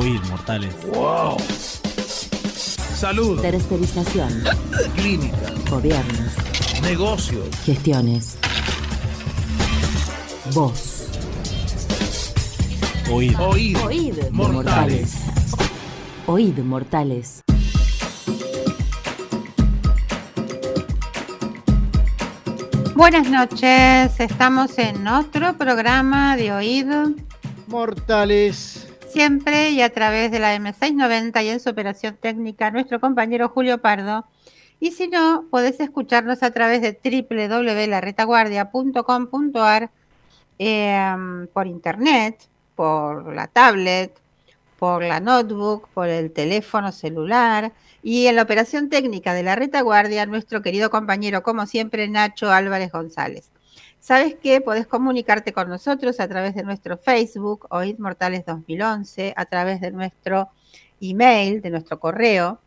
Oíd, mortales. ¡Wow! Salud. Tercerización. Clínica. Gobiernos. Negocios. Gestiones. Voz. Oíd. Oíd. Oíd, mortales. Oíd, mortales. Buenas noches, estamos en otro programa de Oíd Mortales. Siempre y a través de la M690 y en su operación técnica nuestro compañero Julio Pardo. Y si no, podés escucharnos a través de www.laretaguardia.com.ar por internet, por la tablet, por la notebook, por el teléfono celular y en la operación técnica de la retaguardia, nuestro querido compañero, como siempre, Nacho Álvarez González. ¿Sabes qué? Podés comunicarte con nosotros a través de nuestro Facebook, Oíd Mortales 2011, a través de nuestro email, de nuestro correo,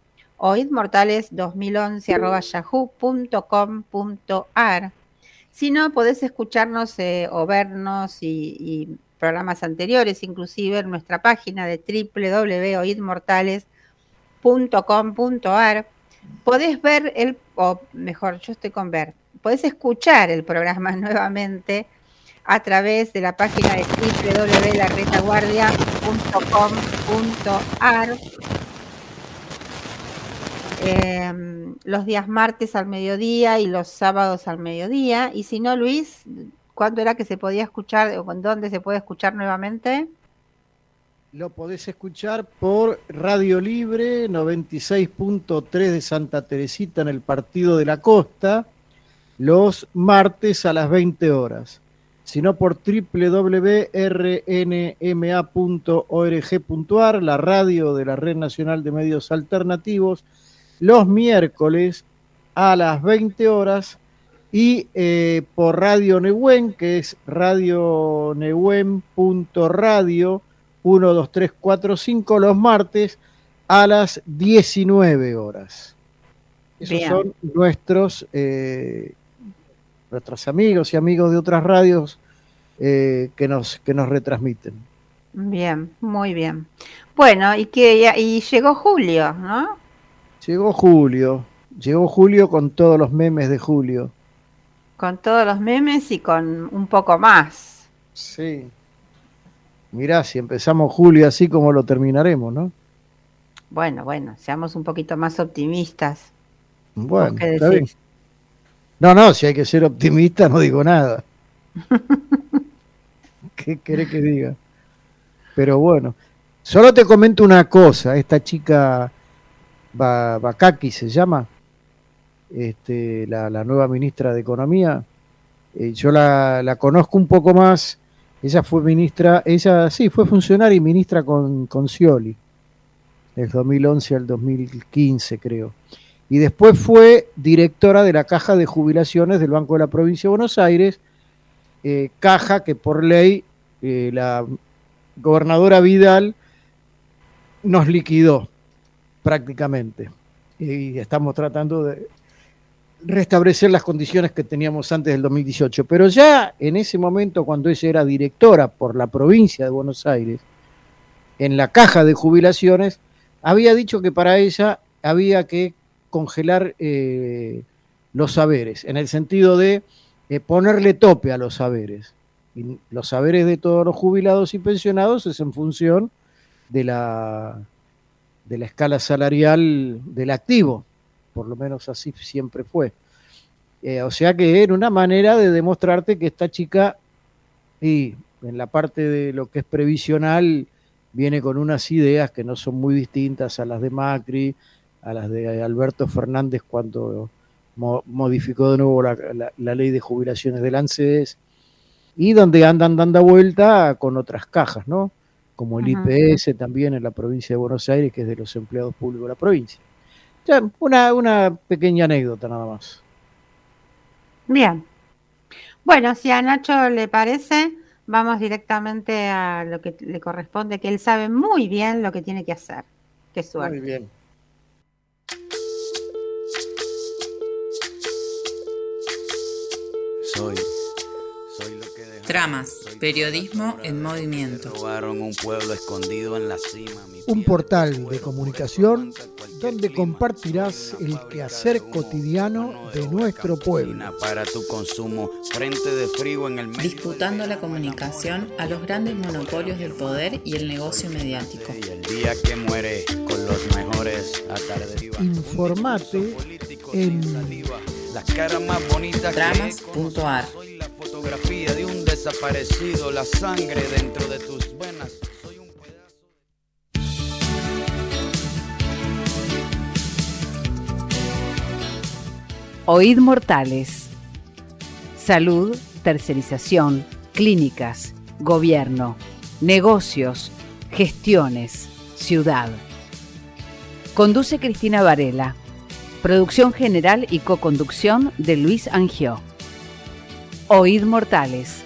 oidmortales2011@yahoo.com.ar. Si no, podés escucharnos o vernos y programas anteriores, inclusive en nuestra página de www.oidmortales.com.ar. Podés ver podés escuchar el programa nuevamente a través de la página de www.laretaguardia.com.ar. Los días martes al mediodía y los sábados al mediodía. Y si no, Luis, ¿cuándo era que se podía escuchar o con dónde se puede escuchar nuevamente? Lo podés escuchar por Radio Libre 96.3 de Santa Teresita en el Partido de la Costa, los martes a las 20 horas. Si no, por www.rnma.org.ar, la radio de la Red Nacional de Medios Alternativos, los miércoles a las 20 horas. Y por Radio Nehuen, que es radionehuen.radio 12345, los martes a las 19 horas. Esos Bien. son nuestros amigos y amigos de otras radios que nos retransmiten. Bien, muy bien. Bueno, y llegó Julio, ¿no? Llegó Julio con todos los memes de Julio. Con todos los memes y con un poco más. Sí. Mirá, si empezamos julio así, como lo terminaremos, ¿no? Bueno, seamos un poquito más optimistas. Bueno, ¿Vos qué está bien. decís? No, si hay que ser optimista, no digo nada. ¿Qué querés que diga? Pero bueno, solo te comento una cosa. Esta chica, Bakaki se llama, la nueva ministra de Economía, yo la conozco un poco más. Ella fue fue funcionaria y ministra con Scioli, del 2011 al 2015, creo. Y después fue directora de la Caja de Jubilaciones del Banco de la Provincia de Buenos Aires, caja que por ley la gobernadora Vidal nos liquidó prácticamente. Y estamos tratando de restablecer las condiciones que teníamos antes del 2018. Pero ya en ese momento, cuando ella era directora por la provincia de Buenos Aires, en la Caja de Jubilaciones, había dicho que para ella había que congelar los saberes, en el sentido de ponerle tope a los saberes. Y los saberes de todos los jubilados y pensionados es en función de la escala salarial del activo. Por lo menos así siempre fue. O sea que era una manera de demostrarte que esta chica, y en la parte de lo que es previsional, viene con unas ideas que no son muy distintas a las de Macri, a las de Alberto Fernández cuando modificó de nuevo la ley de jubilaciones del ANSES, y donde andan dando vuelta con otras cajas, ¿no? Como el IPS también en la provincia de Buenos Aires, que es de los empleados públicos de la provincia. Ya, una pequeña anécdota nada más. Bien. Bueno, si a Nacho le parece, vamos directamente a lo que le corresponde, que él sabe muy bien lo que tiene que hacer. Qué suerte. Muy bien. Tramas, periodismo en movimiento. Un portal de comunicación donde compartirás el quehacer cotidiano de nuestro pueblo. Para tu consumo, frente de frío en el medio. Disputando la comunicación a los grandes monopolios del poder y el negocio mediático. Y el día que muere con los mejores atardes. Informate en las caras más bonitas. Tramas.ar. Soy la fotografía de un desaparecido, la sangre dentro de tus venas. Soy un pedazo Oíd Mortales. Salud, tercerización, clínicas, gobierno, negocios, gestiones, ciudad. Conduce Cristina Varela. Producción general y coconducción de Luis Angió. Oíd Mortales.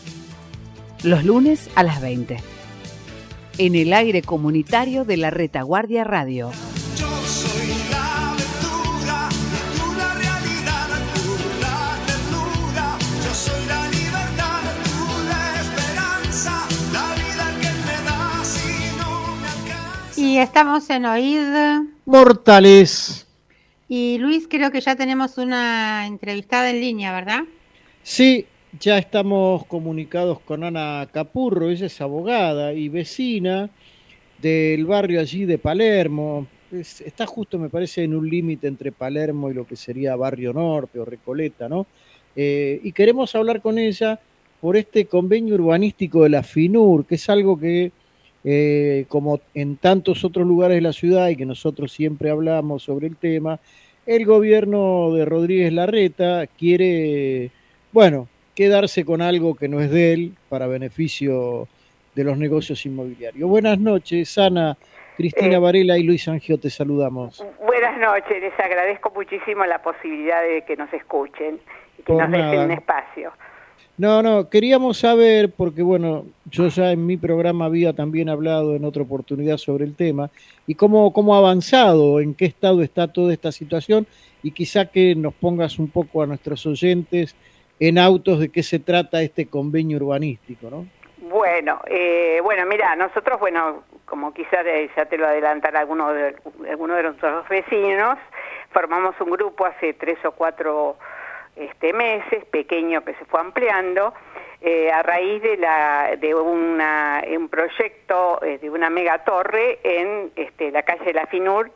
Los lunes a las 20. En el aire comunitario de la Retaguardia Radio. Yo soy la aventura, tú la realidad, tú la ternura. Yo soy la libertad, tú la esperanza, la vida que me da si no me alcanza. Y estamos en Oíd. Mortales. Y Luis, creo que ya tenemos una entrevistada en línea, ¿verdad? Sí, ya estamos comunicados con Ana Capurro. Ella es abogada y vecina del barrio allí de Palermo. Está justo, me parece, en un límite entre Palermo y lo que sería Barrio Norte o Recoleta, ¿no? Y queremos hablar con ella por este convenio urbanístico de la FINUR, que es algo que, como en tantos otros lugares de la ciudad y que nosotros siempre hablamos sobre el tema, el gobierno de Rodríguez Larreta quiere, bueno, quedarse con algo que no es de él para beneficio de los negocios inmobiliarios. Buenas noches, Ana, Cristina Varela y Luis Angió, te saludamos. Buenas noches, les agradezco muchísimo la posibilidad de que nos escuchen y que Por nos dejen nada. un espacio. No, queríamos saber, porque bueno, yo ya en mi programa había también hablado en otra oportunidad sobre el tema, y cómo ha avanzado, en qué estado está toda esta situación, y quizá que nos pongas un poco a nuestros oyentes en autos de qué se trata este convenio urbanístico, ¿no? Bueno, mira, nosotros, como quizás ya te lo adelantan algunos de nuestros vecinos, formamos un grupo hace 3 o 4 meses, pequeño, que se fue ampliando, a raíz de un proyecto de una megatorre en la calle de la FINUR,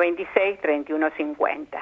3126-3150.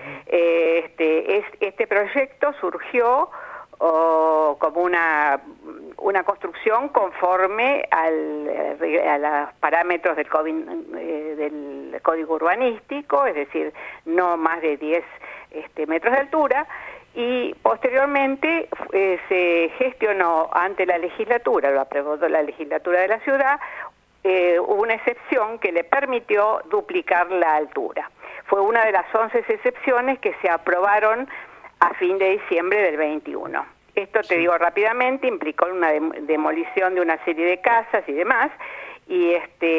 Este proyecto surgió como una construcción conforme a los parámetros del código urbanístico, es decir, no más de 10 metros de altura, y posteriormente se gestionó ante la legislatura, lo aprobó la legislatura de la ciudad, hubo una excepción que le permitió duplicar la altura. Fue una de las 11 excepciones que se aprobaron a fin de diciembre del 21. Esto, te digo rápidamente, implicó una demolición de una serie de casas y demás, el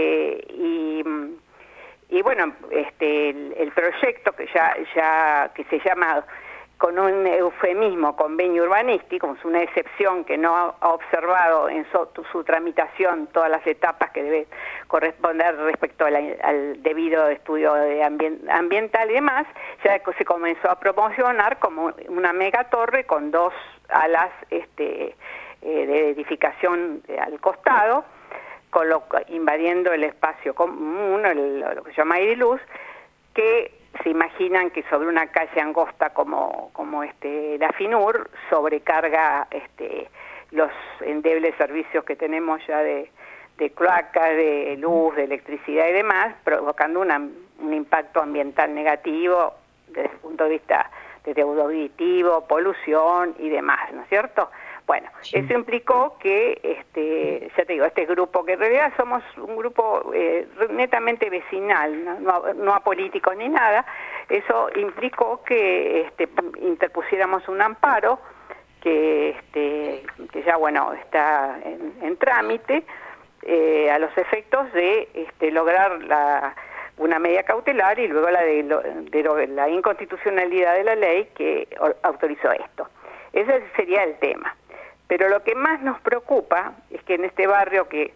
proyecto que que se llama, con un eufemismo, convenio urbanístico, es una excepción que no ha observado en su tramitación todas las etapas que debe corresponder respecto al debido estudio ambiental y demás, ya se comenzó a promocionar como una megatorre con 2 alas de edificación al costado, invadiendo el espacio común, lo que se llama aire y luz, que se imaginan que sobre una calle angosta como la FINUR sobrecarga los endebles servicios que tenemos ya de cloaca, de luz, de electricidad y demás, provocando un impacto ambiental negativo desde el punto de vista de auditivo, polución y demás, ¿no es cierto? Bueno, sí. Eso implicó que, ya te digo, este grupo, que en realidad somos un grupo netamente vecinal, no apolítico ni nada, eso implicó que interpusiéramos un amparo que ya, está en trámite, a los efectos de lograr una medida cautelar y luego la inconstitucionalidad de la ley que autorizó esto. Ese sería el tema. Pero lo que más nos preocupa es que en este barrio que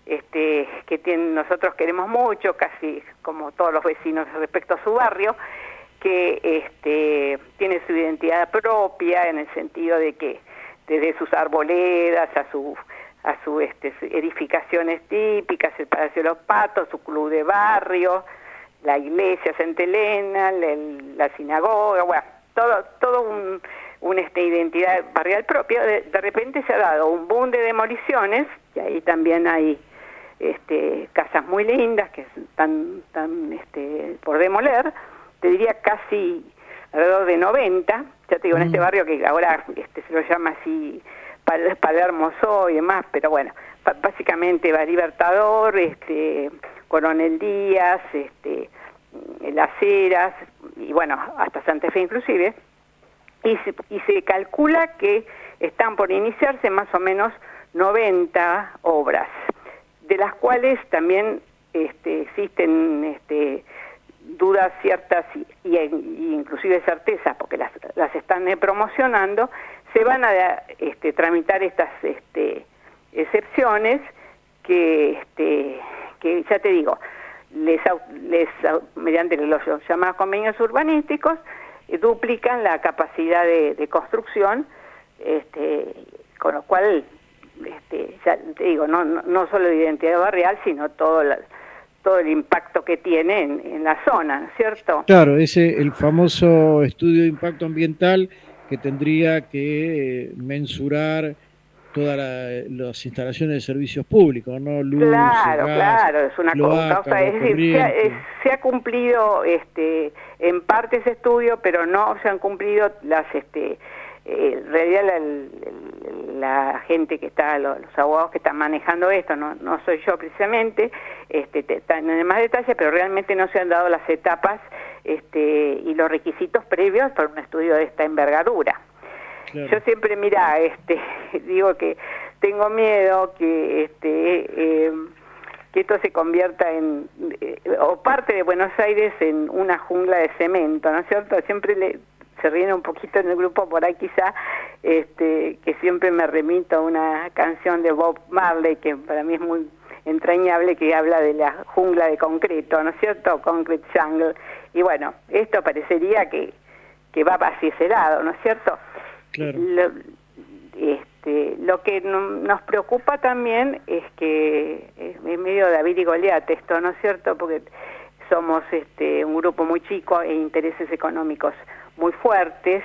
nosotros queremos mucho, casi como todos los vecinos respecto a su barrio, que tiene su identidad propia en el sentido de que desde sus arboledas a sus edificaciones típicas, el Palacio de los Patos, su club de barrio, la iglesia Santa Elena, la sinagoga, bueno, todo una identidad barrial propia. De repente se ha dado un boom de demoliciones, y ahí también hay casas muy lindas que están por demoler, te diría casi alrededor de 90, ya te digo, en este barrio que ahora se lo llama así Palermo Soy y demás, pero bueno, básicamente va Libertador, Coronel Díaz, Las Heras, y bueno, hasta Santa Fe inclusive, y se calcula que están por iniciarse más o menos 90 obras, de las cuales también existen dudas ciertas y inclusive certezas, porque las están promocionando. Se van a tramitar estas excepciones que ya te digo, mediante los llamados convenios urbanísticos, duplican la capacidad de construcción, con lo cual ya te digo, no solo de identidad barrial, sino todo el impacto que tiene en la zona, ¿no es cierto? Claro, el famoso estudio de impacto ambiental que tendría que mensurar todas las instalaciones de servicios públicos, ¿no? Luz, claro, gas, claro, es una cloaca, cosa, es decir, se ha cumplido en parte ese estudio, pero no se han cumplido en realidad la gente que está, los abogados que están manejando esto, no soy yo precisamente, están en más detalle, pero realmente no se han dado las etapas y los requisitos previos para un estudio de esta envergadura. Claro. Yo siempre, mira, digo que tengo miedo que esto se convierta o parte de Buenos Aires en una jungla de cemento, ¿no es cierto? Siempre se ríen un poquito en el grupo por ahí quizá, que siempre me remito a una canción de Bob Marley que para mí es muy entrañable, que habla de la jungla de concreto, ¿no es cierto? Concrete Jungle. Y bueno, esto parecería que va hacia ese lado, ¿no es cierto? Claro. Lo que nos preocupa también es que es medio David y Goliat esto, ¿no es cierto? Porque somos un grupo muy chico e intereses económicos muy fuertes.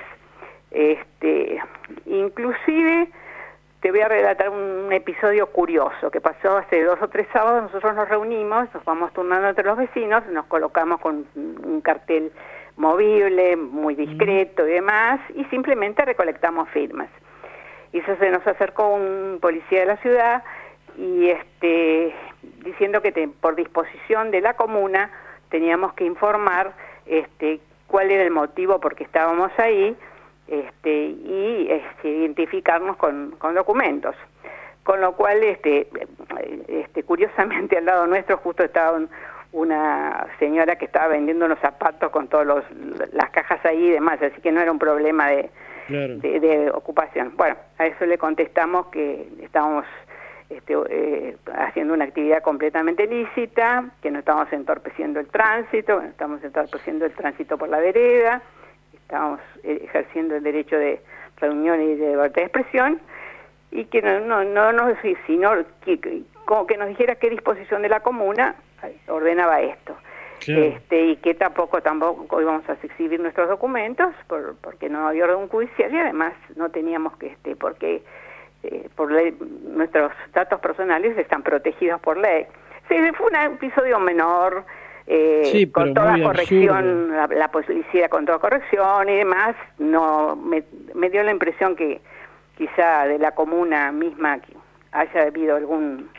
Inclusive te voy a relatar un episodio curioso que pasó hace 2 o 3 sábados. Nosotros nos reunimos, nos vamos turnando entre los vecinos, nos colocamos con un cartel movible, muy discreto y demás, y simplemente recolectamos firmas. Y eso se nos acercó un policía de la ciudad y diciendo que por disposición de la comuna teníamos que informar cuál era el motivo por qué estábamos ahí, y identificarnos con documentos. Con lo cual, curiosamente al lado nuestro justo estaba una señora que estaba vendiendo unos zapatos con todas las cajas ahí y demás, así que no era un problema de ocupación. Bueno, a eso le contestamos que estábamos haciendo una actividad completamente lícita, que no estábamos entorpeciendo el tránsito, no estamos entorpeciendo el tránsito por la vereda, estábamos ejerciendo el derecho de reunión y de libertad de expresión, y que sino que nos dijera qué disposición de la comuna ordenaba esto. Claro. Y que tampoco íbamos a exhibir nuestros documentos porque no había orden judicial, y además no teníamos porque por ley nuestros datos personales están protegidos por ley. Sí, fue un episodio menor, con toda corrección, la policía con toda corrección y demás. No me dio la impresión que quizá de la comuna misma que haya habido alguna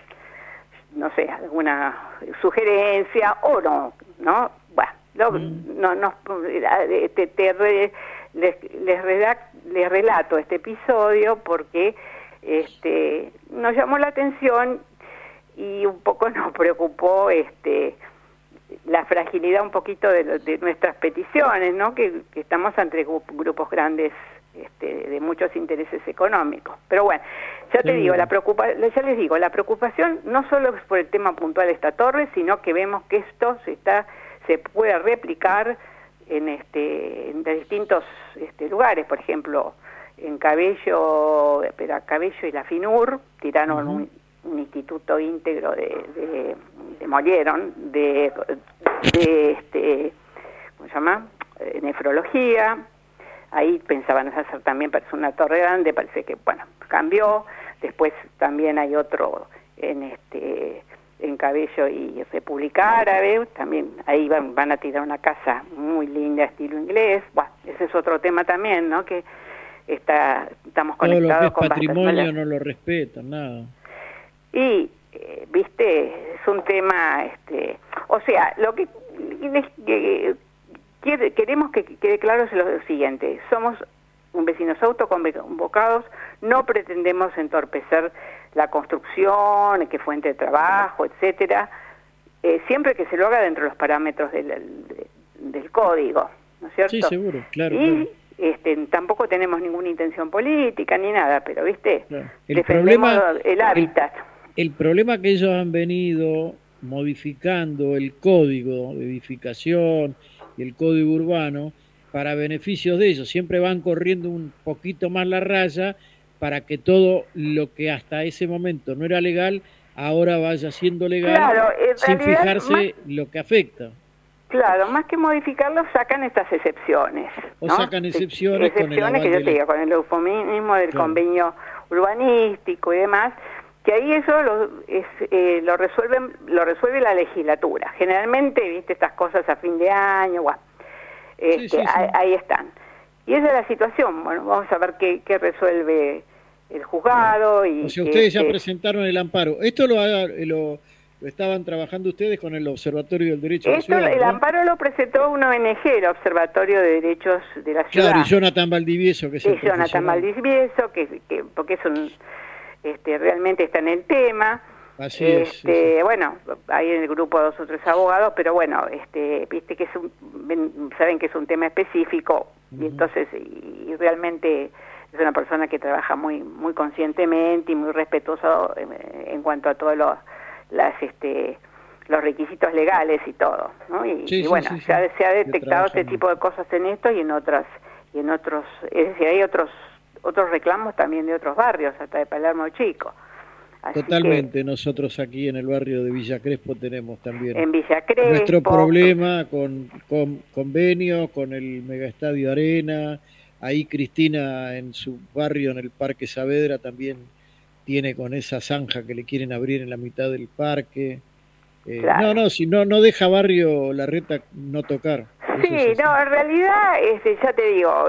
sugerencia o no. Bueno, les relato este episodio porque nos llamó la atención y un poco nos preocupó la fragilidad un poquito de nuestras peticiones, ¿no? Que estamos ante grupos grandes de muchos intereses económicos. Pero bueno, ya te digo, ya les digo, la preocupación no solo es por el tema puntual de esta torre, sino que vemos que esto se puede replicar en distintos lugares. Por ejemplo, en Cabello, pero a Cabello y la FINUR tiraron un instituto íntegro demolieron ¿cómo se llama? Nefrología. Ahí pensaban hacer también una torre grande, parece que, bueno, cambió. Después también hay otro en Cabello y República Árabe, también ahí van a tirar una casa muy linda, estilo inglés. Bueno, ese es otro tema también, ¿no? Que estamos conectados con patrimonio no lo respetan, nada. Y, viste, es un tema, o sea, lo que queremos que quede claro es lo siguiente: somos vecinos autoconvocados, no pretendemos entorpecer la construcción, que fuente de trabajo, etcétera, siempre que se lo haga dentro de los parámetros del código, ¿no es cierto? Sí, seguro, claro. Y tampoco tenemos ninguna intención política ni nada, pero viste, claro. Defendemos el hábitat. El problema que ellos han venido modificando el código de edificación y el código urbano para beneficios de ellos, siempre van corriendo un poquito más la raya para que todo lo que hasta ese momento no era legal ahora vaya siendo legal, claro, sin realidad, fijarse lo que afecta. Claro, más que modificarlo, sacan estas excepciones, ¿no? O sacan excepciones con el aval que yo te digo, con el eufemismo del convenio urbanístico y demás, que ahí eso lo resuelve la legislatura. Generalmente, viste, estas cosas a fin de año, ahí están. Y esa es la situación. Bueno, vamos a ver qué resuelve el juzgado. Y o sea, ustedes ya presentaron el amparo. Esto lo estaban trabajando ustedes con el Observatorio del Derecho de la Ciudad, el ¿no? amparo lo presentó una ONG, el Observatorio de Derechos de la Ciudad. Claro, y Jonathan Valdivieso, que es el Jonathan Valdivieso, porque es un realmente está en el tema. Así es. Bueno, hay en el grupo 2 o 3 abogados, pero bueno, viste que saben que es un tema específico, y entonces y realmente es una persona que trabaja muy muy conscientemente y muy respetuoso en cuanto a todos los requisitos legales y todo, ¿no? Y bueno, se ha detectado este tipo de cosas en esto y en otros, es decir, hay otros reclamos también de otros barrios, hasta de Palermo Chico. Así totalmente, nosotros aquí en el barrio de Villa Crespo tenemos también en Villa Crespo nuestro problema con convenio, con el Megaestadio Arena. Ahí Cristina en su barrio, en el Parque Saavedra, también tiene con esa zanja que le quieren abrir en la mitad del parque. Claro. Si no deja barrio Larreta no tocar. Sí, no, en realidad, ya te digo,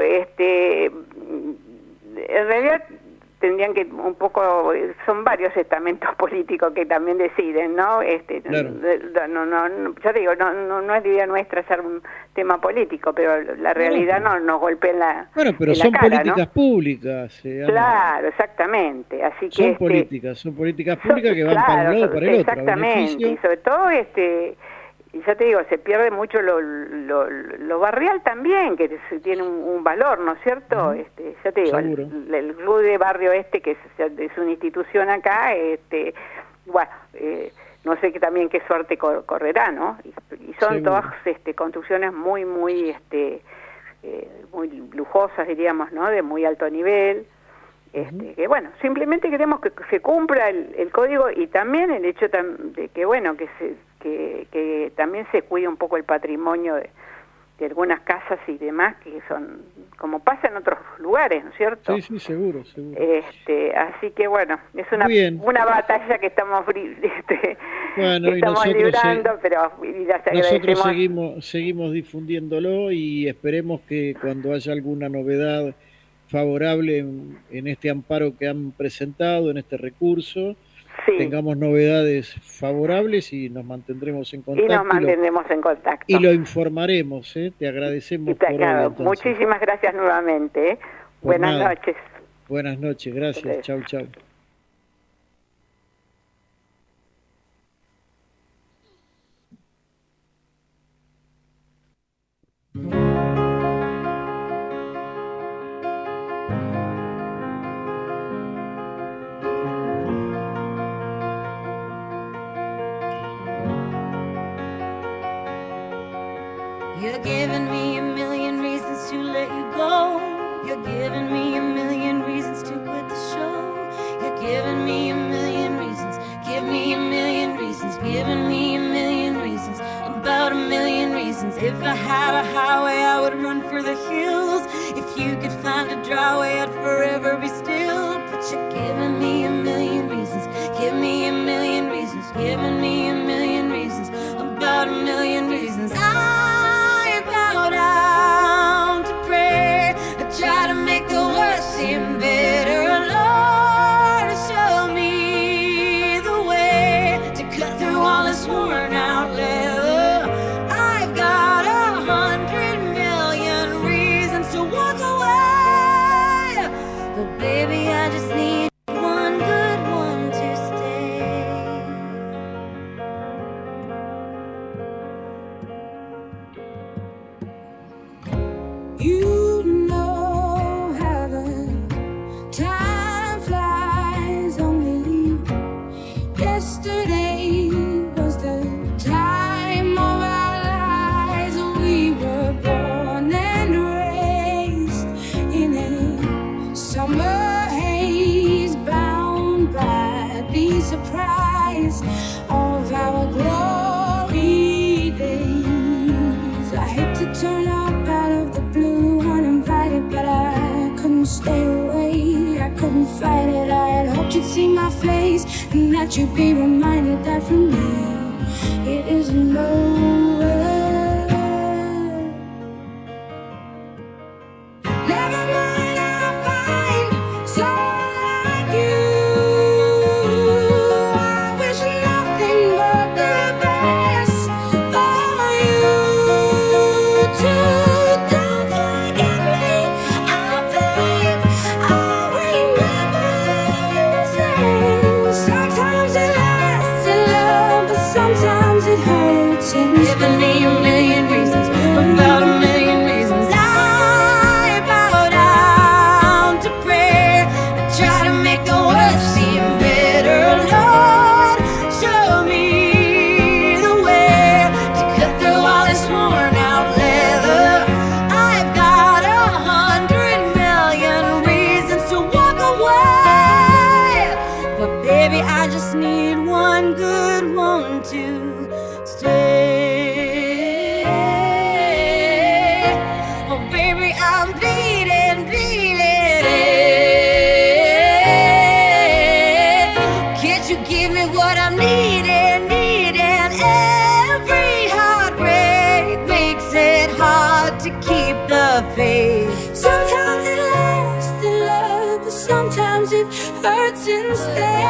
en realidad tendrían que un poco, son varios estamentos políticos que también deciden, ¿no? Claro. Ya te digo, no es idea nuestra hacer un tema político, pero la realidad nos golpea en la Bueno, pero en la son cara, políticas ¿no? públicas. Claro, exactamente. Así que son políticas públicas que van para un lado o para el otro. Exactamente, y sobre todo y ya te digo, se pierde mucho lo barrial también, que tiene un valor, ¿no es cierto? Ya te digo, el club de barrio que es una institución acá, bueno, no sé también qué suerte correrá, ¿no? Y son todas construcciones muy muy lujosas, diríamos, ¿no? De muy alto nivel. Que bueno, simplemente queremos que se cumpla el código, y también el hecho de que bueno, que también se cuide un poco el patrimonio de algunas casas y demás, que son como pasa en otros lugares, ¿no es cierto? Sí, seguro. Así que bueno, es una batalla que estamos librando, pero nosotros seguimos difundiéndolo y esperemos que cuando haya alguna novedad favorable en este amparo que han presentado, en este recurso, tengamos novedades favorables y nos mantendremos en contacto. Y lo informaremos, Te agradecemos por hoy, muchísimas gracias nuevamente, Buenas noches. Buenas noches, gracias. Chau. You're giving me a million reasons to let you go. You're giving me a million reasons to quit the show. You're giving me a million reasons. Give me a million reasons. Giving me a million reasons. About a million reasons. If I had a highway, I would run for the hills. If you could find a dry way, I'd forever be still. But you're giving me a million reasons. Give me a million reasons. Giving me a million reasons. About a million reasons. I bow down to prayer. I try to make the worst seem better. Lord, show me the way to cut through all this worn out leather. I've got 100 million reasons to walk away, but baby, I just need one good one to stay. You know how the time flies. Only yesterday was the time of our lives. We were born and raised in a summer haze, bound by the surprise of our glory days. I hate to turn up out of the blue uninvited, but I couldn't stay away. I couldn't fight it. I had hoped you'd see my face and that you'd be reminded that for me it isn't over. Never mind, I'll find someone like you. I wish nothing but the best for you too. Don't forget me, I beg. I'll remember you say. Sometimes it lasts in love, but sometimes it hurts. Giving me a million reasons, about a million reasons. I bow down to prayer. I try to make the worst seem better. Lord, show me the way to cut through all this worn out leather. I've got 100 million reasons to walk away, but baby, I just need one good one to stay. Oh baby, I'm bleeding, bleeding. Can't you give me what I'm needing, needing? Every heartbreak makes it hard to keep the faith. Sometimes it lasts in love, but sometimes it hurts instead.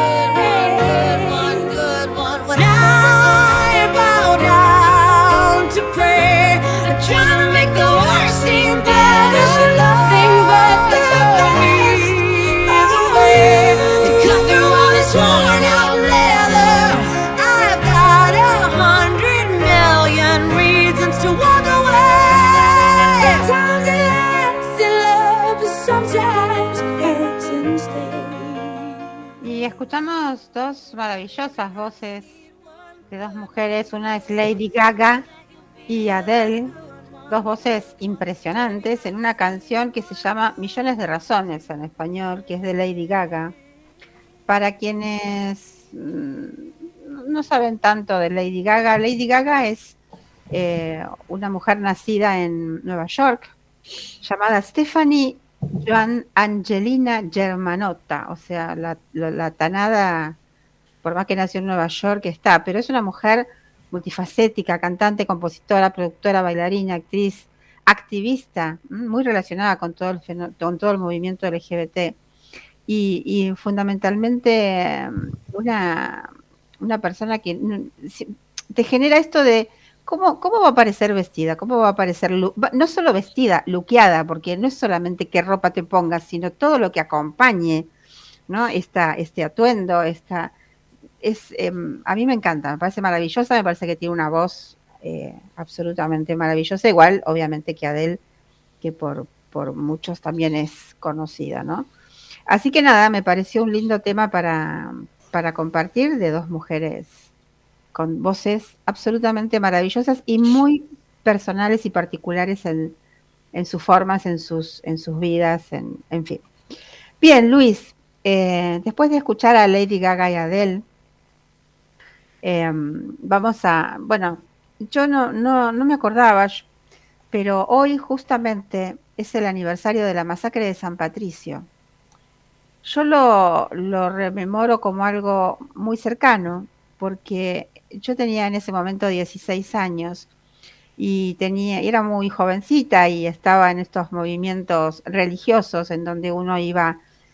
One good one. When I bow down to pray, I try to make the worst seem better. There's nothing but the best for me to cut through all this worn out leather. I've got 100 million reasons to walk away. Sometimes it lasts in love, but sometimes it hurts instead. Y escuchamos dos maravillosas voces de dos mujeres, una es Lady Gaga y Adele, dos voces impresionantes en una canción que se llama Millones de Razones en español, que es de Lady Gaga. Para quienes no saben tanto de Lady Gaga es una mujer nacida en Nueva York, llamada Stephanie Joan Angelina Germanotta, o sea, la tanada, por más que nació en Nueva York, está, pero es una mujer multifacética, cantante, compositora, productora, bailarina, actriz, activista, muy relacionada con todo el movimiento LGBT y fundamentalmente una persona que te genera esto de ¿cómo va a aparecer vestida? ¿Cómo va a aparecer? No solo vestida, luqueada, porque no es solamente qué ropa te pongas, sino todo lo que acompañe, ¿no? Este atuendo, a mí me encanta, me parece maravillosa, me parece que tiene una voz absolutamente maravillosa, igual obviamente que Adele, que por muchos también es conocida, ¿no? Así que nada, me pareció un lindo tema para compartir de dos mujeres con voces absolutamente maravillosas y muy personales y particulares en sus formas, en sus vidas, en fin. Bien, Luis, después de escuchar a Lady Gaga y Adele, vamos a, bueno, yo no me acordaba, pero hoy justamente es el aniversario de la masacre de San Patricio. Yo lo rememoro como algo muy cercano, porque yo tenía en ese momento 16 años y era muy jovencita y estaba en estos movimientos religiosos en donde uno iba,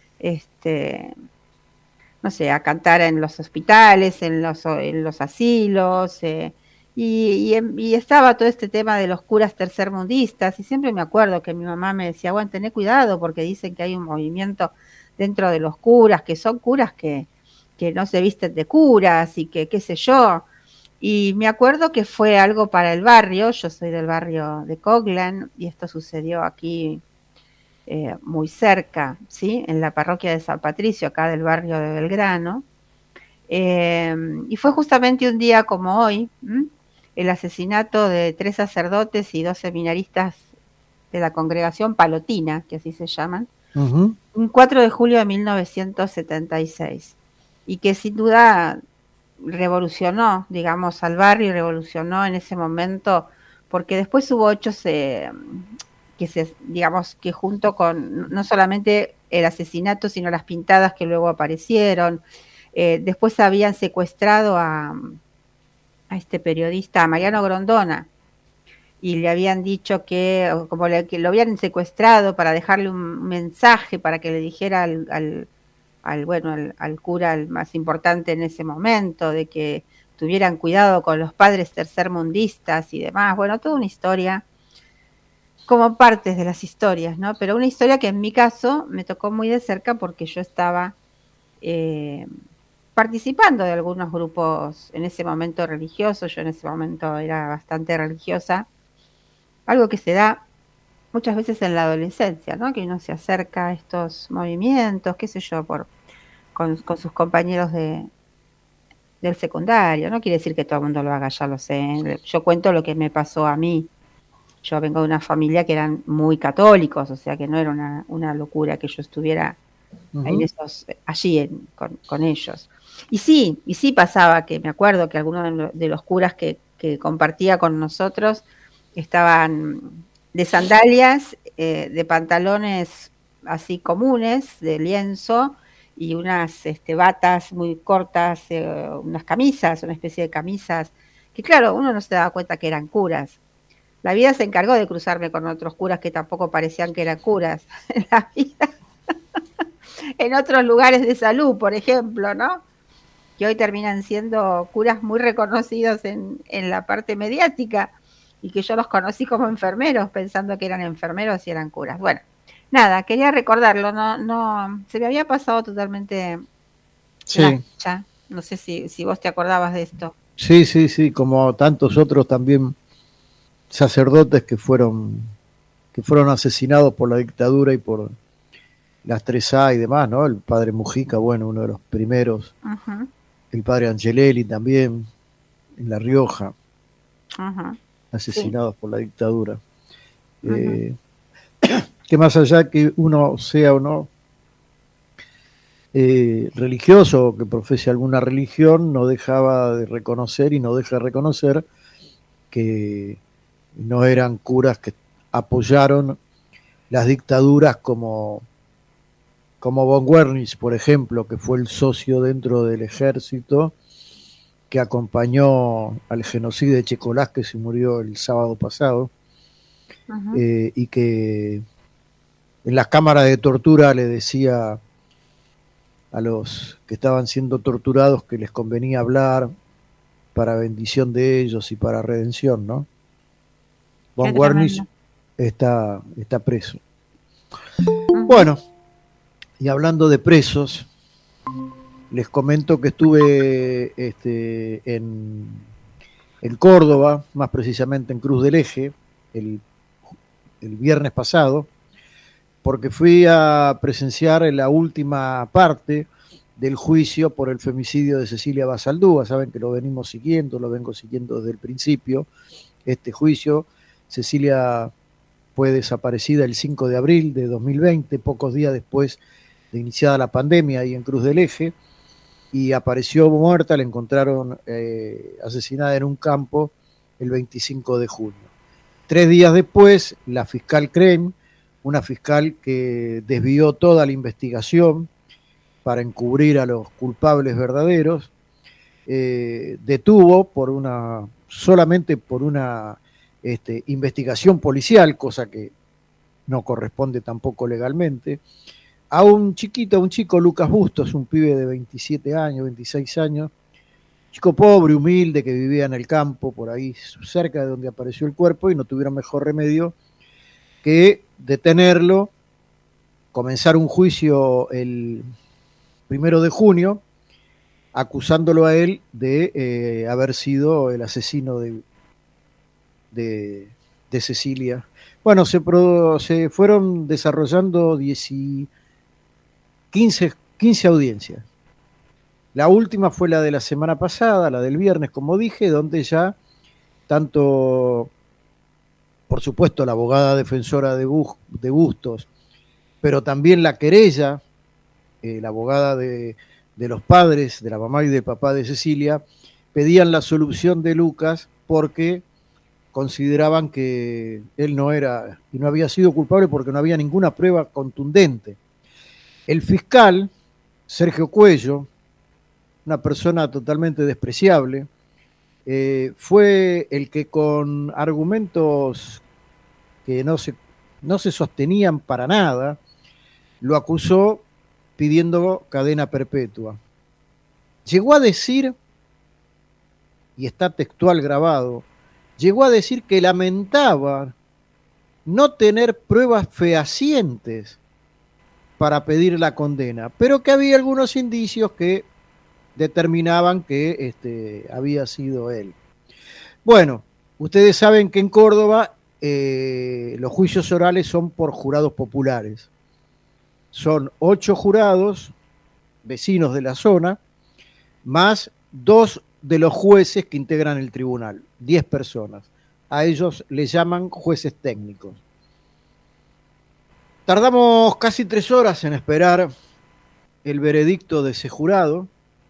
no sé, a cantar en los hospitales, en los asilos, y estaba todo este tema de los curas tercermundistas, y siempre me acuerdo que mi mamá me decía, bueno, tené cuidado porque dicen que hay un movimiento dentro de los curas, que son curas que no se visten de curas y que qué sé yo. Y me acuerdo que fue algo para el barrio, yo soy del barrio de Coglan, y esto sucedió aquí muy cerca, ¿sí? En la parroquia de San Patricio, acá del barrio de Belgrano. Y fue justamente un día como hoy, el asesinato de 3 sacerdotes y 2 seminaristas de la congregación palotina, que así se llaman, un 4 de julio de 1976, y que sin duda revolucionó, digamos, al barrio, y revolucionó en ese momento, porque después hubo hechos digamos, que junto con no solamente el asesinato, sino las pintadas que luego aparecieron. Después habían secuestrado a este periodista, a Mariano Grondona, y le habían dicho que lo habían secuestrado para dejarle un mensaje para que le dijera al cura, el más importante en ese momento, de que tuvieran cuidado con los padres tercermundistas y demás. Bueno, toda una historia, como partes de las historias, ¿no? Pero una historia que en mi caso me tocó muy de cerca porque yo estaba participando de algunos grupos en ese momento religiosos. Yo en ese momento era bastante religiosa, algo que se da muchas veces en la adolescencia, ¿no? Que uno se acerca a estos movimientos, qué sé yo, con sus compañeros del secundario. No quiere decir que todo el mundo lo haga, ya lo sé. Yo cuento lo que me pasó a mí. Yo vengo de una familia que eran muy católicos, o sea que no era una locura que yo estuviera allí con ellos. Y sí pasaba que me acuerdo que algunos de los curas que compartía con nosotros estaban de sandalias, de pantalones así comunes, de lienzo, y unas batas muy cortas, unas camisas, una especie de camisas, que claro, uno no se daba cuenta que eran curas. La vida se encargó de cruzarme con otros curas que tampoco parecían que eran curas en la vida. En otros lugares de salud, por ejemplo, ¿no? Que hoy terminan siendo curas muy reconocidos en la parte mediática, y que yo los conocí como enfermeros, pensando que eran enfermeros y eran curas. Bueno, nada, quería recordarlo, no se me había pasado totalmente. Sí. No sé si vos te acordabas de esto. Sí, como tantos otros también sacerdotes que fueron asesinados por la dictadura y por las 3A y demás, ¿no? El padre Mujica, bueno, uno de los primeros. El padre Angelelli también, en La Rioja, asesinados por la dictadura. Que más allá que uno sea o no religioso, o que profese alguna religión, no dejaba de reconocer y no deja de reconocer que no eran curas que apoyaron las dictaduras como von Wernich, por ejemplo, que fue el socio dentro del ejército que acompañó al genocidio de Checolás, que se murió el sábado pasado, y que en las cámaras de tortura le decía a los que estaban siendo torturados que les convenía hablar para bendición de ellos y para redención, ¿no? Von Wernich está preso. Bueno, y hablando de presos, les comento que estuve en Córdoba, más precisamente en Cruz del Eje, el viernes pasado, porque fui a presenciar la última parte del juicio por el femicidio de Cecilia Basaldúa. Saben que lo vengo siguiendo desde el principio, este juicio. Cecilia fue desaparecida el 5 de abril de 2020, pocos días después de iniciada la pandemia ahí en Cruz del Eje, y apareció muerta, la encontraron asesinada en un campo el 25 de junio. 3 días después, la fiscal Krem, una fiscal que desvió toda la investigación para encubrir a los culpables verdaderos, detuvo solamente por una investigación policial, cosa que no corresponde tampoco legalmente, a un chico, Lucas Bustos, un pibe de 27 años, 26 años, chico pobre, humilde, que vivía en el campo, por ahí cerca de donde apareció el cuerpo, y no tuvieron mejor remedio que detenerlo, comenzar un juicio el 1 de junio, acusándolo a él de haber sido el asesino de Cecilia. Bueno, se fueron desarrollando 15 audiencias. La última fue la de la semana pasada, la del viernes, como dije, donde ya tanto, por supuesto, la abogada defensora de Bustos, pero también la querella, la abogada de los padres, de la mamá y del papá de Cecilia, pedían la absolución de Lucas porque consideraban que él no era y no había sido culpable porque no había ninguna prueba contundente. El fiscal, Sergio Cuello, una persona totalmente despreciable, fue el que con argumentos que no se sostenían para nada, lo acusó pidiendo cadena perpetua. Llegó a decir, y está textual grabado, llegó a decir que lamentaba no tener pruebas fehacientes para pedir la condena, pero que había algunos indicios que determinaban que había sido él. Bueno, ustedes saben que en Córdoba los juicios orales son por jurados populares. Son 8 jurados, vecinos de la zona, más 2 de los jueces que integran el tribunal, 10 personas. A ellos les llaman jueces técnicos. Tardamos casi 3 horas en esperar el veredicto de ese jurado,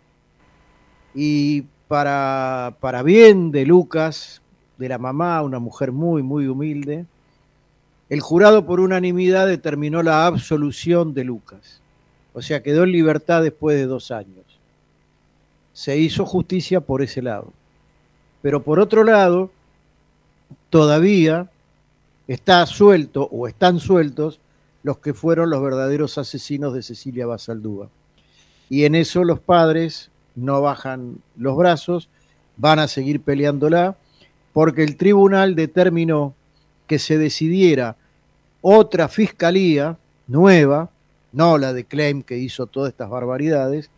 y para bien de Lucas, de la mamá, una mujer muy, muy humilde, el jurado por unanimidad determinó la absolución de Lucas. O sea, quedó en libertad después de 2 años. Se hizo justicia por ese lado. Pero por otro lado, todavía está suelto o están sueltos los que fueron los verdaderos asesinos de Cecilia Basaldúa. Y en eso los padres no bajan los brazos, van a seguir peleándola, porque el tribunal determinó que se decidiera otra fiscalía nueva, no la de Klein que hizo todas estas barbaridades,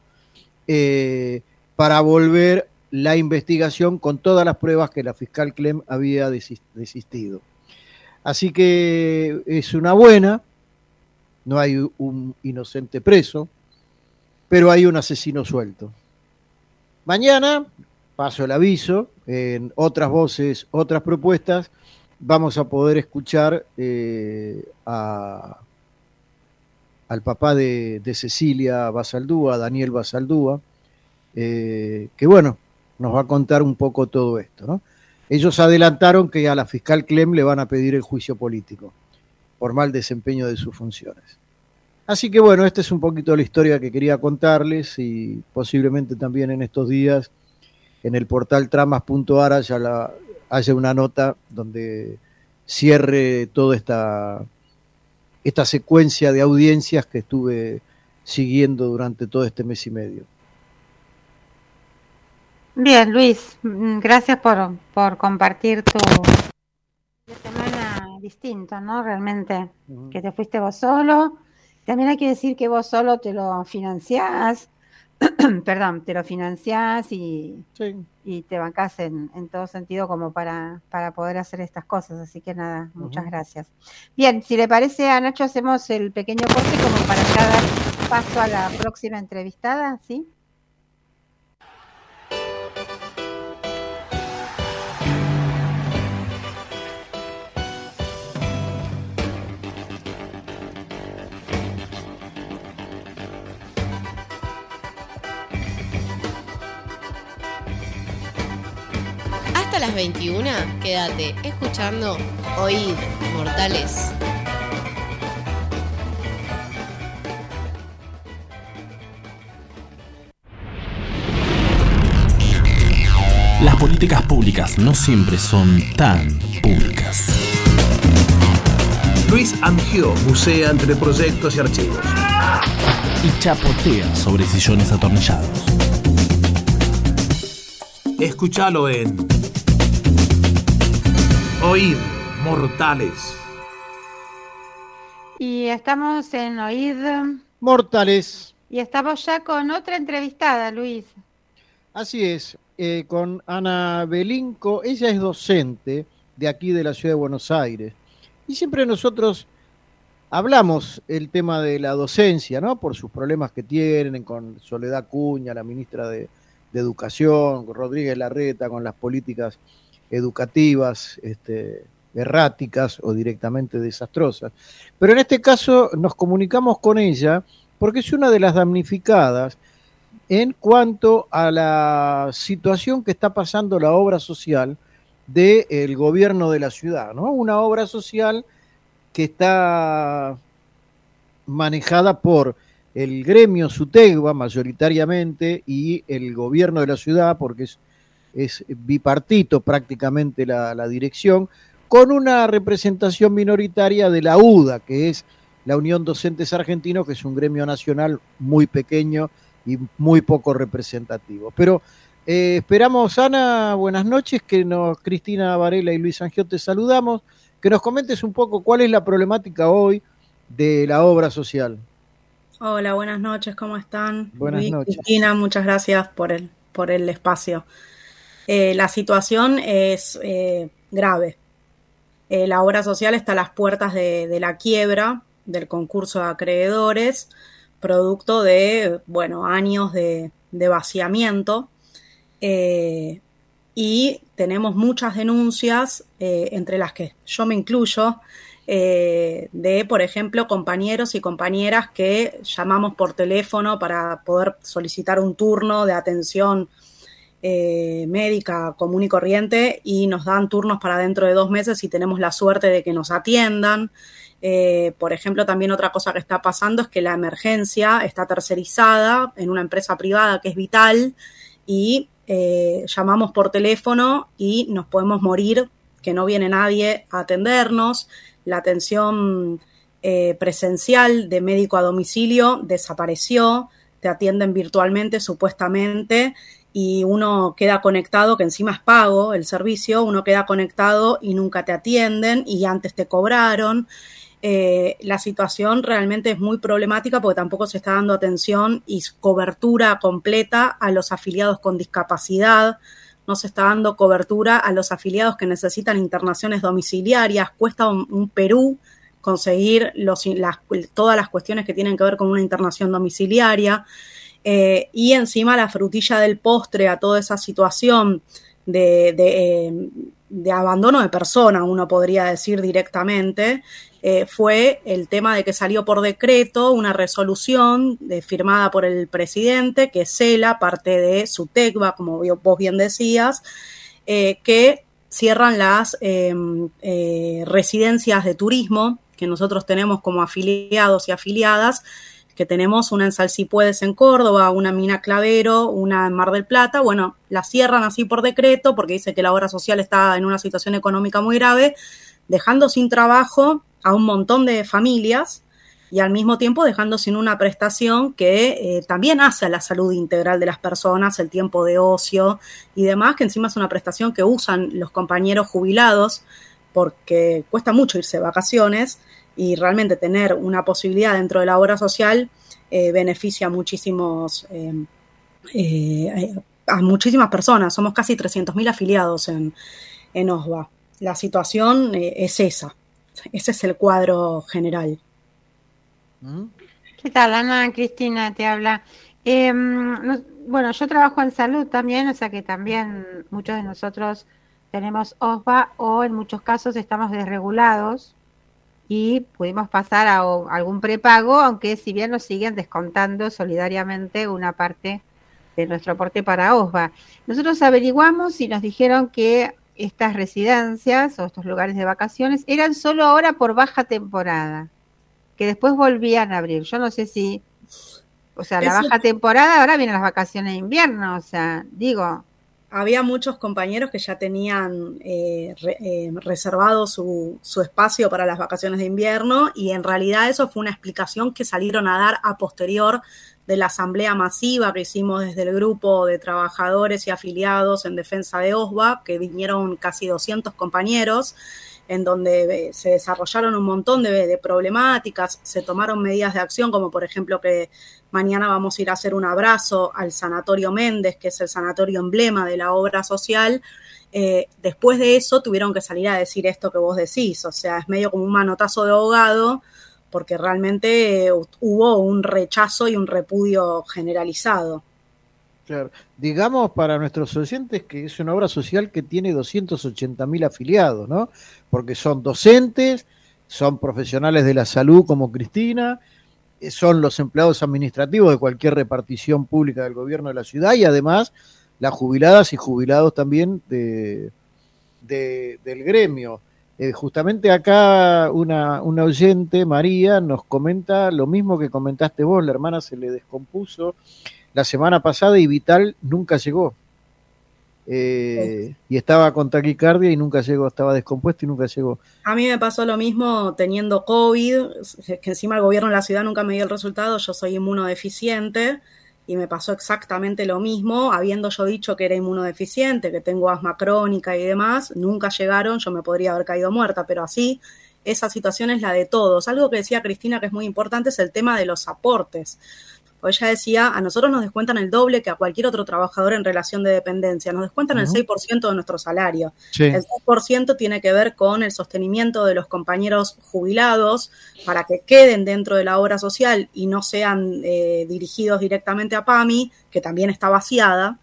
para volver la investigación con todas las pruebas que la fiscal Klein había desistido. Así que es una buena, no hay un inocente preso, pero hay un asesino suelto. Mañana, paso el aviso, en otras voces, otras propuestas, vamos a poder escuchar al papá de Cecilia Basaldúa, Daniel Basaldúa, que bueno, nos va a contar un poco todo esto, ¿no? Ellos adelantaron que a la fiscal Clem le van a pedir el juicio político por mal desempeño de sus funciones. Así que bueno, esta es un poquito la historia que quería contarles, y posiblemente también en estos días en el portal tramas.ar haya una nota donde cierre toda esta secuencia de audiencias que estuve siguiendo durante todo este mes y medio. Bien, Luis, gracias por compartir tu semana distinto, ¿no? Realmente, que te fuiste vos solo. También hay que decir que vos solo te lo financiás, perdón, te lo financiás y te bancás en todo sentido como para poder hacer estas cosas. Así que nada, muchas gracias. Bien, si le parece a Nacho, hacemos el pequeño corte como para ya dar paso a la próxima entrevistada, ¿sí? hasta las 21, quédate escuchando Oíd Mortales. Las políticas públicas no siempre son tan públicas. Luis Angio bucea entre proyectos y archivos. Y chapotea sobre sillones atornillados. Escúchalo en Oíd Mortales. Y estamos en Oíd Mortales. Y estamos ya con otra entrevistada, Luis. Así es, con Ana Belinco. Ella es docente de aquí de la ciudad de Buenos Aires. Y siempre nosotros hablamos el tema de la docencia, ¿no? Por sus problemas que tienen con Soledad Cuña, la ministra de Educación, con Rodríguez Larreta, con las políticas educativas erráticas o directamente desastrosas. Pero en este caso nos comunicamos con ella porque es una de las damnificadas en cuanto a la situación que está pasando la obra social del gobierno de la ciudad, ¿no? Una obra social que está manejada por el gremio SUTEGBA mayoritariamente y el gobierno de la ciudad, porque es bipartito prácticamente la dirección, con una representación minoritaria de la UDA, que es la Unión Docentes Argentinos, que es un gremio nacional muy pequeño y muy poco representativo. Pero esperamos, Ana, buenas noches, Cristina Varela y Luis Angio te saludamos, que nos comentes un poco cuál es la problemática hoy de la obra social. Hola, buenas noches, ¿cómo están? Buenas Luis, noches. Cristina, muchas gracias por el espacio. La situación es grave. La obra social está a las puertas de la quiebra del concurso de acreedores, producto de, años de vaciamiento, y tenemos muchas denuncias, entre las que yo me incluyo, de, por ejemplo, compañeros y compañeras que llamamos por teléfono para poder solicitar un turno de atención médica común y corriente, y nos dan turnos para dentro de 2 meses y tenemos la suerte de que nos atiendan. Por ejemplo, también otra cosa que está pasando es que la emergencia está tercerizada en una empresa privada que es Vital, y llamamos por teléfono y nos podemos morir, que no viene nadie a atendernos. La atención presencial de médico a domicilio desapareció, te atienden virtualmente supuestamente, y uno queda conectado, que encima es pago el servicio, uno queda conectado y nunca te atienden y antes te cobraron. La situación realmente es muy problemática porque tampoco se está dando atención y cobertura completa a los afiliados con discapacidad, no se está dando cobertura a los afiliados que necesitan internaciones domiciliarias, cuesta un Perú conseguir todas las cuestiones que tienen que ver con una internación domiciliaria, y encima la frutilla del postre a toda esa situación de abandono de persona, uno podría decir directamente, fue el tema de que salió por decreto una resolución firmada por el presidente que cela parte de SUTEGBA, como vos bien decías, que cierran las residencias de turismo que nosotros tenemos como afiliados y afiliadas, que tenemos una en Salsipuedes en Córdoba, una en Mina Clavero, una en Mar del Plata. Bueno, la cierran así por decreto porque dice que la obra social está en una situación económica muy grave, dejando sin trabajo a un montón de familias y al mismo tiempo dejando sin una prestación que también hace a la salud integral de las personas, el tiempo de ocio y demás, que encima es una prestación que usan los compañeros jubilados porque cuesta mucho irse de vacaciones, y realmente tener una posibilidad dentro de la obra social beneficia a muchísimas personas. Somos casi 300.000 afiliados en OSBA. La situación es esa. Ese es el cuadro general. ¿Qué tal, Ana? Cristina te habla. Bueno, yo trabajo en salud también, o sea que también muchos de nosotros tenemos OSBA o en muchos casos estamos desregulados y pudimos pasar a algún prepago, aunque si bien nos siguen descontando solidariamente una parte de nuestro aporte para OSBA. Nosotros averiguamos y nos dijeron que estas residencias o estos lugares de vacaciones eran solo ahora por baja temporada, que después volvían a abrir. Yo no sé si, o sea, la baja temporada, ahora vienen las vacaciones de invierno, o sea, digo. Había muchos compañeros que ya tenían reservado su espacio para las vacaciones de invierno, y en realidad eso fue una explicación que salieron a dar a posterior de la asamblea masiva que hicimos desde el grupo de trabajadores y afiliados en defensa de OSBA, que vinieron casi 200 compañeros, en donde se desarrollaron un montón de problemáticas, se tomaron medidas de acción, como por ejemplo que mañana vamos a ir a hacer un abrazo al Sanatorio Méndez, que es el sanatorio emblema de la obra social. Después de eso tuvieron que salir a decir esto que vos decís, o sea, es medio como un manotazo de ahogado, porque realmente hubo un rechazo y un repudio generalizado. Claro. Digamos para nuestros oyentes que es una obra social que tiene 280.000 afiliados, ¿no? Porque son docentes, son profesionales de la salud como Cristina, son los empleados administrativos de cualquier repartición pública del gobierno de la ciudad, y además las jubiladas y jubilados también del gremio. Justamente acá una oyente, María, nos comenta lo mismo que comentaste vos: la hermana se le descompuso la semana pasada y Vital nunca llegó. Y estaba con taquicardia y nunca llegó, estaba descompuesto y nunca llegó. A mí me pasó lo mismo teniendo COVID, que encima el gobierno de la ciudad nunca me dio el resultado, yo soy inmunodeficiente, y me pasó exactamente lo mismo, habiendo yo dicho que era inmunodeficiente, que tengo asma crónica y demás, nunca llegaron, yo me podría haber caído muerta, pero así, esa situación es la de todos. Algo que decía Cristina que es muy importante es el tema de los aportes. Pues ella decía, a nosotros nos descuentan el doble que a cualquier otro trabajador en relación de dependencia, nos descuentan el 6% de nuestro salario. Sí. El 6% tiene que ver con el sostenimiento de los compañeros jubilados para que queden dentro de la obra social y no sean dirigidos directamente a PAMI, que también está vaciada.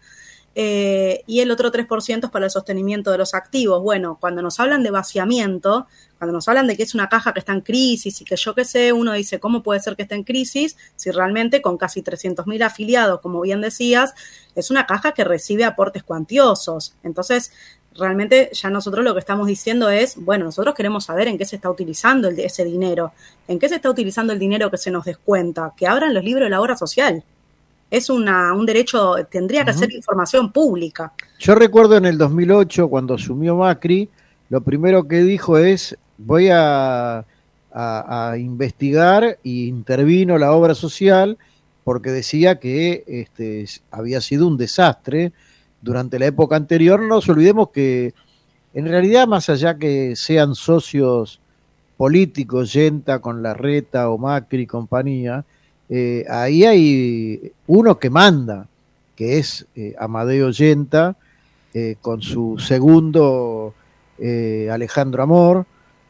Y el otro 3% es para el sostenimiento de los activos. Bueno, cuando nos hablan de vaciamiento, cuando nos hablan de que es una caja que está en crisis y que yo qué sé, uno dice, ¿cómo puede ser que esté en crisis si realmente con casi 300.000 afiliados, como bien decías, es una caja que recibe aportes cuantiosos? Entonces, realmente ya nosotros lo que estamos diciendo es, bueno, nosotros queremos saber en qué se está utilizando ese dinero, en qué se está utilizando el dinero que se nos descuenta, que abran los libros de la obra social. Es un derecho, tendría que ser información pública. Yo recuerdo en el 2008, cuando asumió Macri, lo primero que dijo es, voy a investigar, y intervino la obra social porque decía que había sido un desastre durante la época anterior. No nos olvidemos que en realidad, más allá que sean socios políticos, Yenta con Larreta o Macri y compañía, ahí hay uno que manda, que es Amadeo Yenta, con su segundo Alejandro Amor,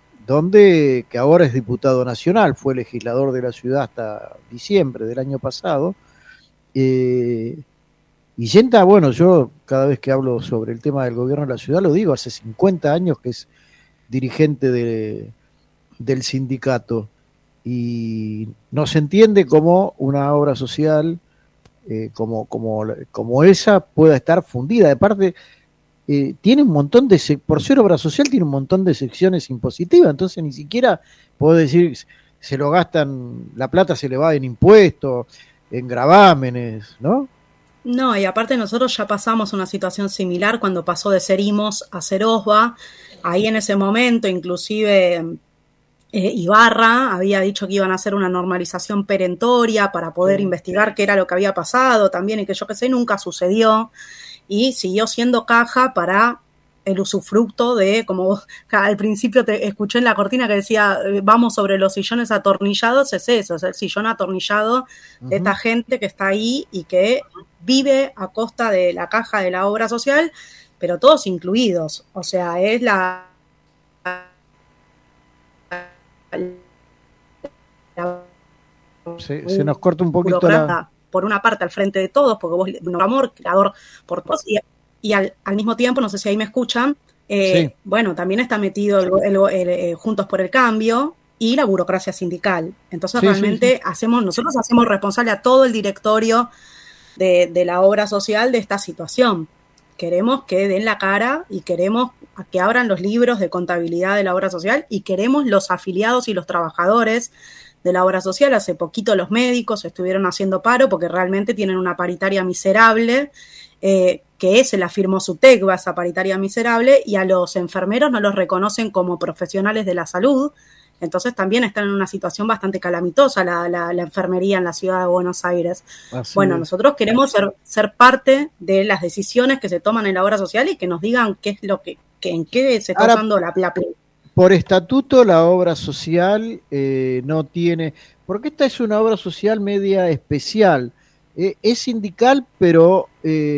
que ahora es diputado nacional, fue legislador de la ciudad hasta diciembre del año pasado. Y Yenta, bueno, yo cada vez que hablo sobre el tema del gobierno de la ciudad lo digo, hace 50 años que es dirigente del sindicato. Y no se entiende cómo una obra social como esa pueda estar fundida. De parte, tiene un montón por ser obra social, tiene un montón de secciones impositivas, entonces ni siquiera puedo decir, se lo gastan, la plata se le va en impuestos, en gravámenes, ¿no? No, y aparte nosotros ya pasamos una situación similar cuando pasó de ser IMOS a ser OSBA. Ahí en ese momento, inclusive Ibarra había dicho que iban a hacer una normalización perentoria para poder investigar qué era lo que había pasado también, y que yo qué sé, nunca sucedió, y siguió siendo caja para el usufructo de, como al principio te escuché en la cortina que decía, vamos sobre los sillones atornillados, es eso, es el sillón atornillado de esta gente que está ahí y que vive a costa de la caja de la obra social, pero todos incluidos, o sea, es se nos corta un poquito por una parte al frente de todos, porque vos, un amor, creador por todos, y al mismo tiempo, no sé si ahí me escuchan, sí. Bueno, también está metido el Juntos por el Cambio y la burocracia sindical. Entonces sí, realmente sí. Nosotros hacemos responsable a todo el directorio de la obra social de esta situación. queremos que den la cara y queremos que abran los libros de contabilidad de la obra social y queremos los afiliados y los trabajadores de la obra social. Hace poquito los médicos estuvieron haciendo paro porque realmente tienen una paritaria miserable, que se la firmó SUTECBA, esa paritaria miserable, y a los enfermeros no los reconocen como profesionales de la salud. Entonces también están en una situación bastante calamitosa la enfermería en la ciudad de Buenos Aires. Nosotros queremos ser parte de las decisiones que se toman en la obra social y que nos digan qué es lo que en qué se está usando la plata. Por estatuto la obra social no tiene, porque esta es una obra social media especial, es sindical, pero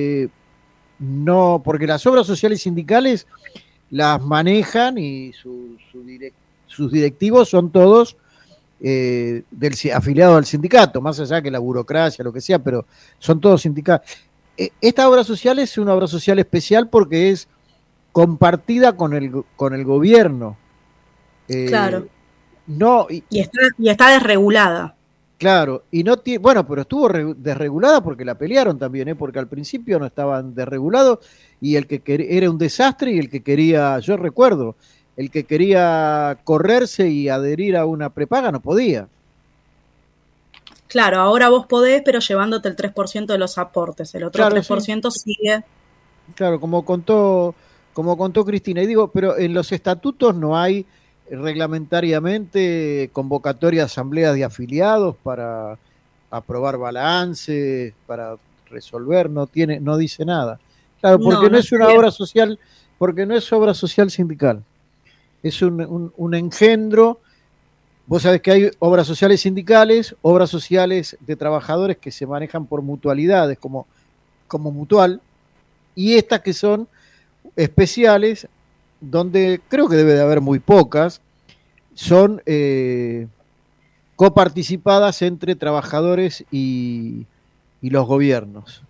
no, porque las obras sociales sindicales las manejan y sus directivos son todos afiliados al sindicato, más allá que la burocracia, lo que sea, pero son todos sindicatos. Esta obra social es una obra social especial porque es compartida con el gobierno. Claro. No, y está desregulada. Claro, y no tiene, bueno, pero estuvo desregulada porque la pelearon también, porque al principio no estaban desregulados y el que era un desastre y el que quería, yo recuerdo, el que quería correrse y adherir a una prepaga no podía. Claro, ahora vos podés, pero llevándote el 3% de los aportes, el otro 3% sí sigue. Claro, como contó Cristina, y digo, pero en los estatutos no hay reglamentariamente convocatoria de asambleas de afiliados para aprobar balances, para resolver, no dice nada. Claro, porque no es una obra social, porque no es obra social sindical. Es un engendro. Vos sabés que hay obras sociales sindicales, obras sociales de trabajadores que se manejan por mutualidades, como Mutual, y estas que son especiales, donde creo que debe de haber muy pocas, son coparticipadas entre trabajadores y los gobiernos.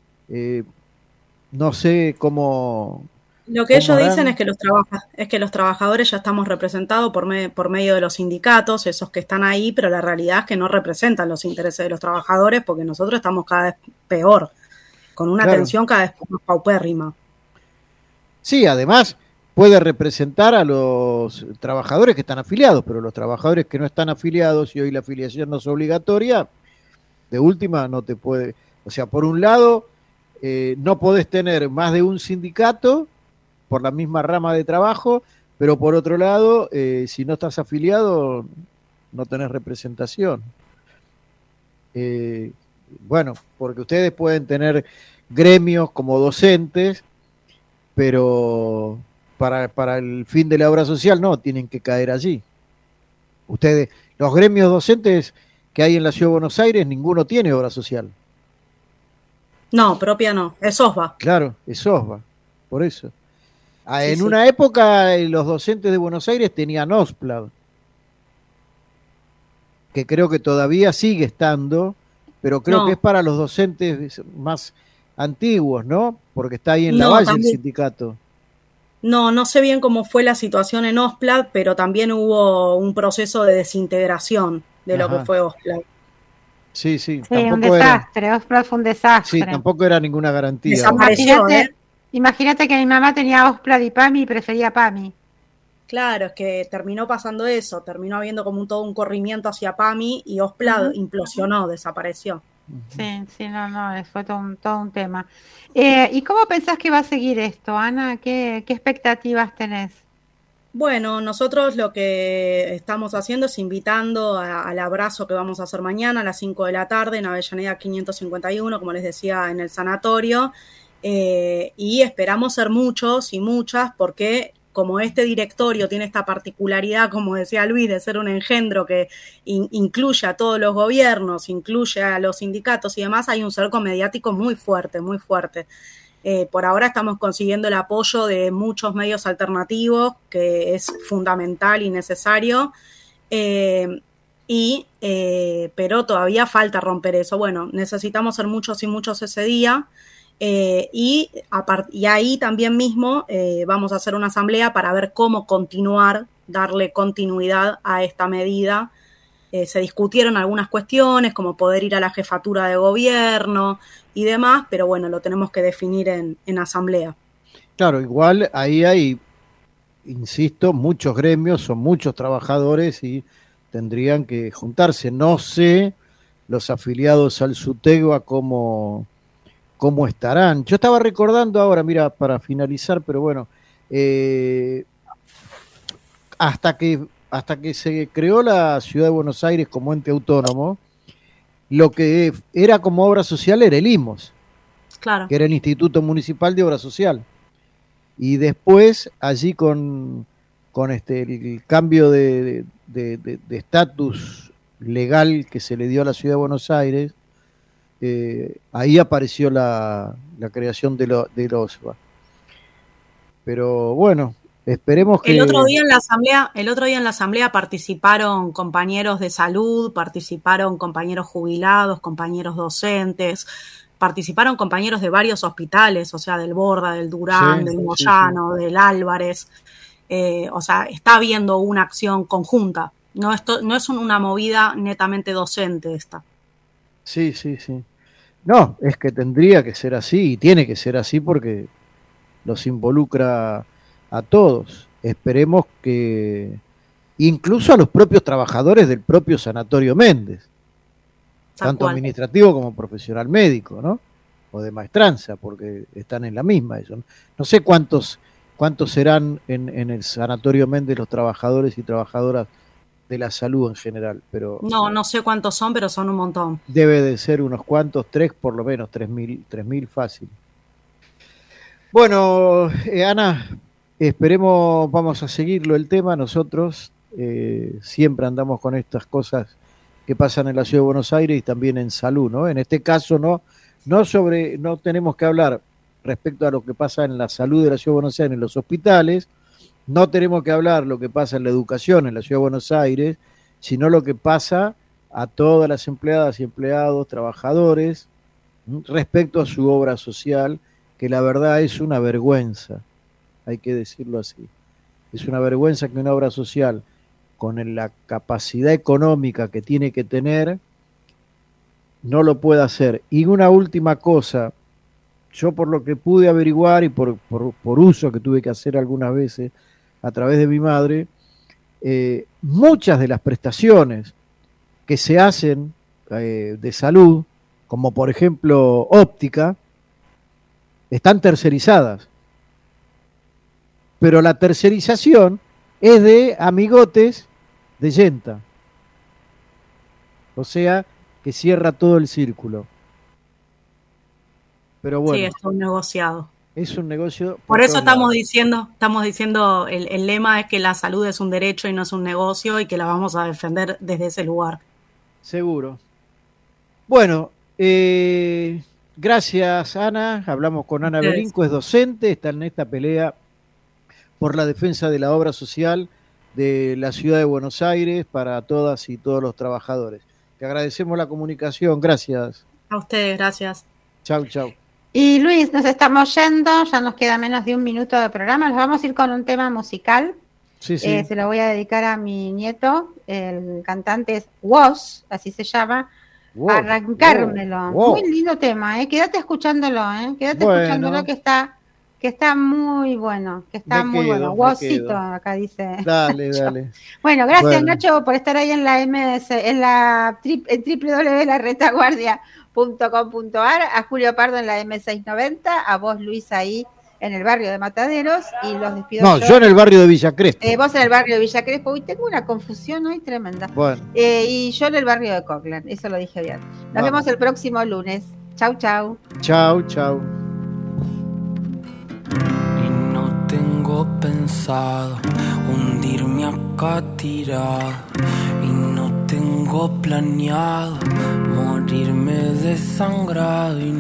No sé cómo... Lo que ellos dicen es que los trabajadores ya estamos representados por medio de los sindicatos, esos que están ahí, pero la realidad es que no representan los intereses de los trabajadores porque nosotros estamos cada vez peor, con una atención cada vez más paupérrima. Sí, además puede representar a los trabajadores que están afiliados, pero los trabajadores que no están afiliados y hoy la afiliación no es obligatoria, de última no te puede... O sea, por un lado, no podés tener más de un sindicato por la misma rama de trabajo, pero por otro lado, si no estás afiliado, no tenés representación. Bueno, porque ustedes pueden tener gremios como docentes, pero para el fin de la obra social no, tienen que caer allí. Ustedes, los gremios docentes que hay en la Ciudad de Buenos Aires, ninguno tiene obra social. No, propia no, es OSBA. Claro, es OSBA, por eso. En una época los docentes de Buenos Aires tenían OSPLAD, que creo que todavía sigue estando, pero creo que es para los docentes más antiguos, ¿no? Porque está ahí en la Valle el sindicato. No sé bien cómo fue la situación en OSPLAD, pero también hubo un proceso de desintegración de lo que fue OSPLAD. Sí, un desastre, OSPLAD fue un desastre. Sí, tampoco era ninguna garantía. Desapareció, Imagínate que mi mamá tenía OSPLAD y PAMI y prefería PAMI. Claro, es que terminó pasando eso, terminó habiendo como todo un corrimiento hacia PAMI y OSPLAD implosionó, desapareció. Sí, no, fue todo un tema. ¿Y cómo pensás que va a seguir esto, Ana? ¿Qué expectativas tenés? Bueno, nosotros lo que estamos haciendo es invitando al abrazo que vamos a hacer mañana a las 5 de la tarde en Avellaneda 551, como les decía, en el sanatorio. Y esperamos ser muchos y muchas porque como este directorio tiene esta particularidad, como decía Luis, de ser un engendro que incluye a todos los gobiernos, incluye a los sindicatos y demás, hay un cerco mediático muy fuerte, muy fuerte. Por ahora estamos consiguiendo el apoyo de muchos medios alternativos, que es fundamental y necesario, pero todavía falta romper eso. Bueno, necesitamos ser muchos y muchos ese día. Y ahí también mismo vamos a hacer una asamblea para ver cómo darle continuidad a esta medida se discutieron algunas cuestiones, como poder ir a la jefatura de gobierno y demás, pero bueno, lo tenemos que definir en asamblea. Claro, igual ahí hay, insisto, muchos gremios, son muchos trabajadores y tendrían que juntarse. No sé los afiliados al SUTEGUA cómo estarán. Yo estaba recordando ahora, mira, para finalizar, pero bueno, hasta que se creó la Ciudad de Buenos Aires como ente autónomo, lo que era como obra social era el IMOS, claro, que era el Instituto Municipal de Obra Social. Y después, allí con el cambio de estatus legal que se le dio a la Ciudad de Buenos Aires, ahí apareció la creación del OSBA. Pero bueno, esperemos que... El otro día en la asamblea participaron compañeros de salud, participaron compañeros jubilados, compañeros docentes, participaron compañeros de varios hospitales, o sea, del Borda, del Durán, del Moyano, del Álvarez. O sea, está habiendo una acción conjunta. No es una movida netamente docente esta. Sí. No, es que tendría que ser así y tiene que ser así porque los involucra a todos. Esperemos que incluso a los propios trabajadores del propio Sanatorio Méndez, tanto administrativo como profesional médico, ¿no? O de maestranza, porque están en la misma. Eso. No sé cuántos serán en el Sanatorio Méndez los trabajadores y trabajadoras de la salud en general, pero... No sé cuántos son, pero son un montón. Debe de ser unos cuantos, 3 por lo menos, 3.000 fácil. Bueno, Ana, esperemos, vamos a seguirlo el tema. Nosotros siempre andamos con estas cosas que pasan en la Ciudad de Buenos Aires y también en salud, ¿no? En este caso no tenemos que hablar respecto a lo que pasa en la salud de la Ciudad de Buenos Aires, en los hospitales, no tenemos que hablar lo que pasa en la educación en la Ciudad de Buenos Aires, sino lo que pasa a todas las empleadas y empleados, trabajadores, respecto a su obra social, que la verdad es una vergüenza, hay que decirlo así. Es una vergüenza que una obra social, con la capacidad económica que tiene que tener, no lo pueda hacer. Y una última cosa, yo por lo que pude averiguar y por uso que tuve que hacer algunas veces a través de mi madre, muchas de las prestaciones que se hacen de salud, como por ejemplo óptica, están tercerizadas. Pero la tercerización es de amigotes de Yenta. O sea, que cierra todo el círculo. Pero bueno. Sí, es un negociado. Es un negocio. Por eso estamos diciendo, el lema es que la salud es un derecho y no es un negocio y que la vamos a defender desde ese lugar. Seguro. Bueno, gracias Ana. Hablamos con Ana Belinco, es docente, está en esta pelea por la defensa de la obra social de la Ciudad de Buenos Aires para todas y todos los trabajadores. Te agradecemos la comunicación, gracias. A ustedes, gracias. Chau. Y Luis, nos estamos yendo, ya nos queda menos de un minuto de programa, nos vamos a ir con un tema musical. Sí. Se lo voy a dedicar a mi nieto, el cantante es Woz, así se llama, Arrancármelo. Muy lindo tema, quédate escuchándolo, escuchándolo que está muy bueno, bueno. Wozito, acá dice. Dale. Bueno, gracias Nacho por estar ahí en la en www.laretaguardia.com.ar, a Julio Pardo en la M690, a vos Luis ahí en el barrio de Mataderos y los despido. No, yo en el barrio de Villa Crespo. Vos en el barrio de Villa Crespo, uy, tengo una confusión hoy tremenda. Bueno. Y yo en el barrio de Cockland, eso lo dije bien. Nos vemos el próximo lunes. Chau. Chau. Y no tengo pensado hundirme acá tirado, y no tengo planeado morirme desangrado. Y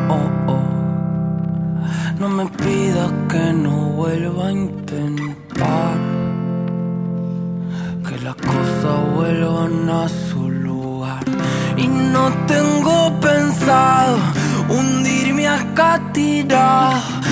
no me pidas que no vuelva a intentar que las cosas vuelvan a su lugar. Y no tengo pensado hundirme acá tirado,